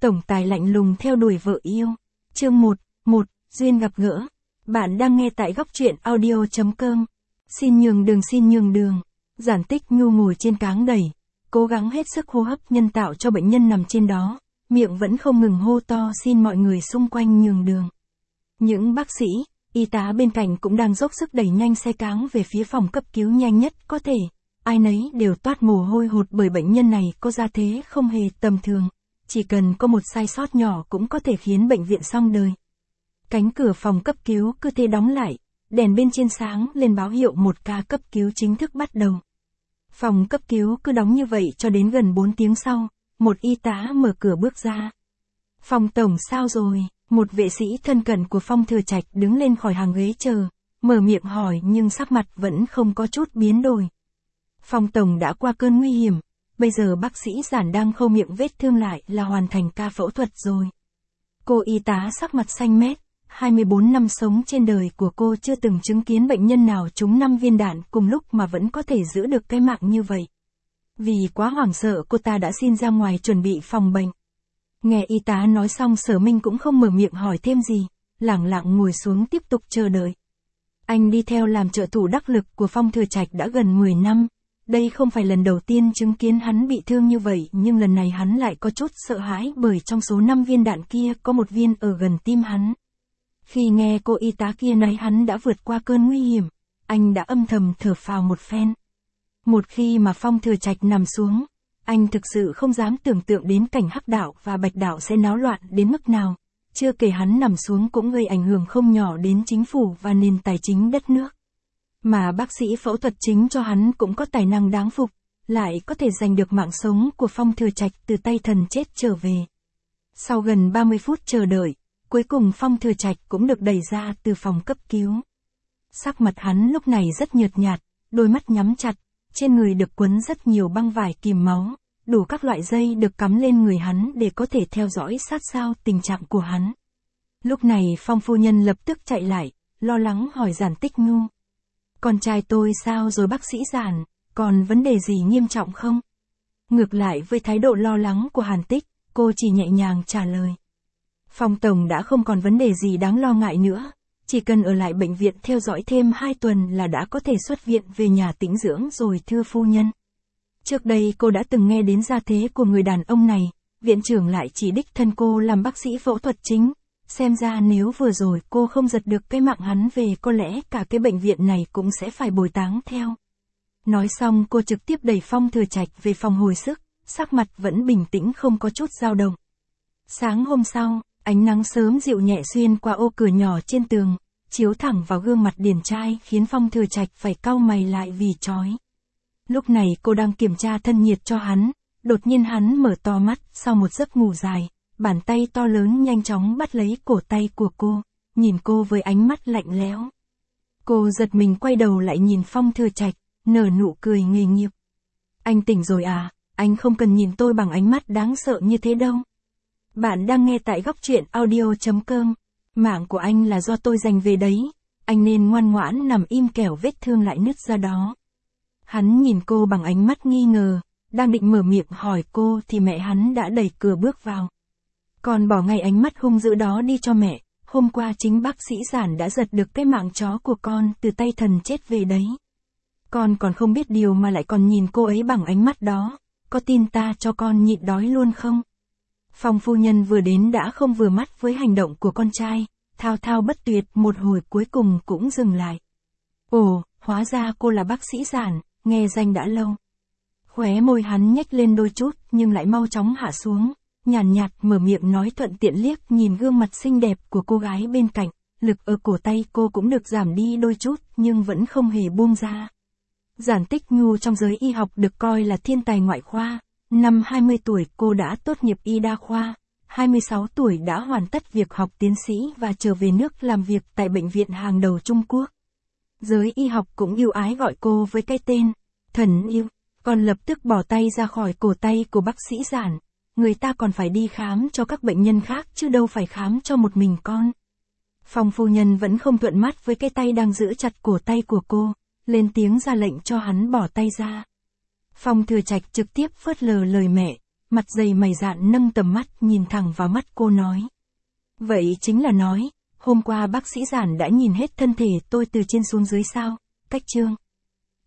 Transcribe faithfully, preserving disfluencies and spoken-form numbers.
tổng tài lạnh lùng theo đuổi vợ yêu. Chương một, một, duyên gặp gỡ. Bạn đang nghe tại góc truyện audio chấm com. Xin nhường đường xin nhường đường. Giản Tích Nhu ngồi trên cáng đẩy, cố gắng hết sức hô hấp nhân tạo cho bệnh nhân nằm trên đó, miệng vẫn không ngừng hô to xin mọi người xung quanh nhường đường. Những bác sĩ, y tá bên cạnh cũng đang dốc sức đẩy nhanh xe cáng về phía phòng cấp cứu nhanh nhất có thể. Ai nấy đều toát mồ hôi hột bởi bệnh nhân này có gia thế không hề tầm thường. Chỉ cần có một sai sót nhỏ cũng có thể khiến bệnh viện xong đời. Cánh cửa phòng cấp cứu cứ thế đóng lại, đèn bên trên sáng lên báo hiệu một ca cấp cứu chính thức bắt đầu. Phòng cấp cứu cứ đóng như vậy cho đến gần bốn tiếng sau, một y tá mở cửa bước ra. Phong tổng sao rồi? Một vệ sĩ thân cận của Phong Thừa Trạch đứng lên khỏi hàng ghế chờ, mở miệng hỏi nhưng sắc mặt vẫn không có chút biến đổi. Phong tổng đã qua cơn nguy hiểm, bây giờ bác sĩ Giản đang khâu miệng vết thương lại là hoàn thành ca phẫu thuật rồi. Cô y tá sắc mặt xanh mét, hai mươi bốn năm sống trên đời của cô chưa từng chứng kiến bệnh nhân nào trúng năm viên đạn cùng lúc mà vẫn có thể giữ được cái mạng như vậy. Vì quá hoảng sợ cô ta đã xin ra ngoài chuẩn bị phòng bệnh. Nghe y tá nói xong Sở Minh cũng không mở miệng hỏi thêm gì, lẳng lặng ngồi xuống tiếp tục chờ đợi. Anh đi theo làm trợ thủ đắc lực của Phong Thừa Trạch đã gần mười năm. Đây không phải lần đầu tiên chứng kiến hắn bị thương như vậy, nhưng lần này hắn lại có chút sợ hãi bởi trong số năm viên đạn kia có một viên ở gần tim hắn. Khi nghe cô y tá kia nói hắn đã vượt qua cơn nguy hiểm, anh đã âm thầm thở phào một phen. Một khi mà Phong Thừa Trạch nằm xuống, anh thực sự không dám tưởng tượng đến cảnh Hắc đạo và Bạch đạo sẽ náo loạn đến mức nào. Chưa kể hắn nằm xuống cũng gây ảnh hưởng không nhỏ đến chính phủ và nền tài chính đất nước. Mà bác sĩ phẫu thuật chính cho hắn cũng có tài năng đáng phục, lại có thể giành được mạng sống của Phong Thừa Trạch từ tay thần chết trở về. Sau gần ba mươi phút chờ đợi, cuối cùng Phong Thừa Trạch cũng được đẩy ra từ phòng cấp cứu. Sắc mặt hắn lúc này rất nhợt nhạt, đôi mắt nhắm chặt, trên người được quấn rất nhiều băng vải kìm máu, đủ các loại dây được cắm lên người hắn để có thể theo dõi sát sao tình trạng của hắn. Lúc này Phong phu nhân lập tức chạy lại, lo lắng hỏi Giản Tích Nhu. Con trai tôi sao rồi bác sĩ Giản, còn vấn đề gì nghiêm trọng không? Ngược lại với thái độ lo lắng của Hàn Tích, cô chỉ nhẹ nhàng trả lời. Phong tổng đã không còn vấn đề gì đáng lo ngại nữa, chỉ cần ở lại bệnh viện theo dõi thêm hai tuần là đã có thể xuất viện về nhà tĩnh dưỡng rồi thưa phu nhân. Trước đây cô đã từng nghe đến gia thế của người đàn ông này, viện trưởng lại chỉ đích thân cô làm bác sĩ phẫu thuật chính. Xem ra nếu vừa rồi cô không giật được cái mạng hắn về có lẽ cả cái bệnh viện này cũng sẽ phải bồi táng theo. Nói xong cô trực tiếp đẩy Phong Thừa Trạch về phòng hồi sức, sắc mặt vẫn bình tĩnh không có chút dao động. Sáng hôm sau, ánh nắng sớm dịu nhẹ xuyên qua ô cửa nhỏ trên tường, chiếu thẳng vào gương mặt điển trai khiến Phong Thừa Trạch phải cau mày lại vì chói. Lúc này cô đang kiểm tra thân nhiệt cho hắn, đột nhiên hắn mở to mắt sau một giấc ngủ dài. Bàn tay to lớn nhanh chóng bắt lấy cổ tay của cô, nhìn cô với ánh mắt lạnh lẽo. Cô giật mình quay đầu lại nhìn Phong Thừa Trạch, nở nụ cười nghề nghiệp. Anh tỉnh rồi à, anh không cần nhìn tôi bằng ánh mắt đáng sợ như thế đâu. Bạn đang nghe tại góc truyện audio chấm com. Mạng của anh là do tôi giành về đấy, anh nên ngoan ngoãn nằm im kẻo vết thương lại nứt ra đó. Hắn nhìn cô bằng ánh mắt nghi ngờ, đang định mở miệng hỏi cô thì mẹ hắn đã đẩy cửa bước vào. Còn bỏ ngay ánh mắt hung dữ đó đi cho mẹ, hôm qua chính bác sĩ Giản đã giật được cái mạng chó của con từ tay thần chết về đấy. Con còn không biết điều mà lại còn nhìn cô ấy bằng ánh mắt đó, có tin ta cho con nhịn đói luôn không? Phong phu nhân vừa đến đã không vừa mắt với hành động của con trai, thao thao bất tuyệt một hồi cuối cùng cũng dừng lại. Ồ, hóa ra cô là bác sĩ Giản, nghe danh đã lâu. Khóe môi hắn nhếch lên đôi chút nhưng lại mau chóng hạ xuống. Nhàn nhạt, nhạt mở miệng nói thuận tiện liếc nhìn gương mặt xinh đẹp của cô gái bên cạnh, lực ở cổ tay cô cũng được giảm đi đôi chút nhưng vẫn không hề buông ra. Giản Tích Nhu trong giới y học được coi là thiên tài ngoại khoa, năm hai mươi tuổi cô đã tốt nghiệp y đa khoa, hai mươi sáu tuổi đã hoàn tất việc học tiến sĩ và trở về nước làm việc tại bệnh viện hàng đầu Trung Quốc. Giới y học cũng yêu ái gọi cô với cái tên, thần yêu, còn lập tức bỏ tay ra khỏi cổ tay của bác sĩ Giản. Người ta còn phải đi khám cho các bệnh nhân khác chứ đâu phải khám cho một mình con. Phong phu nhân vẫn không thuận mắt với cái tay đang giữ chặt cổ tay của cô, lên tiếng ra lệnh cho hắn bỏ tay ra. Phong Thừa Trạch trực tiếp phớt lờ lời mẹ, Mặt dày mày dạn nâng tầm mắt nhìn thẳng vào mắt cô nói. Vậy chính là nói, hôm qua bác sĩ Giản đã nhìn hết thân thể tôi từ trên xuống dưới sao, Cách Trương.